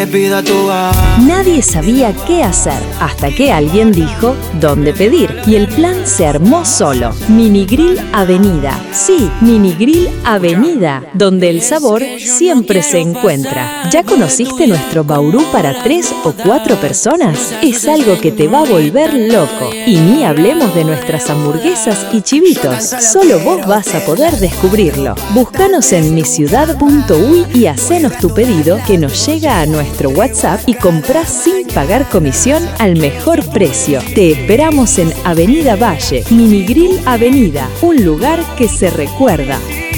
le pido a tu Nadie sabía qué hacer hasta que alguien dijo dónde pedir y el plan se armó solo. Mini Grill Avenida. Sí, Mini Grill Avenida, donde el sabor siempre se encuentra. ¿Ya conociste nuestro baurú para 3 o 4 personas? Es algo que te va a volver loco. Y ni hablemos de nuestras hamburguesas y chivitos. Solo vos vas a poder descubrirlo. Búscanos en miciudad.uy y hacenos tu pedido que nos llega a nuestro WhatsApp y comprás sin pagar comisión al mejor precio. Te esperamos en Avenida Valle, Mini Grill Avenida, un lugar que se recuerda.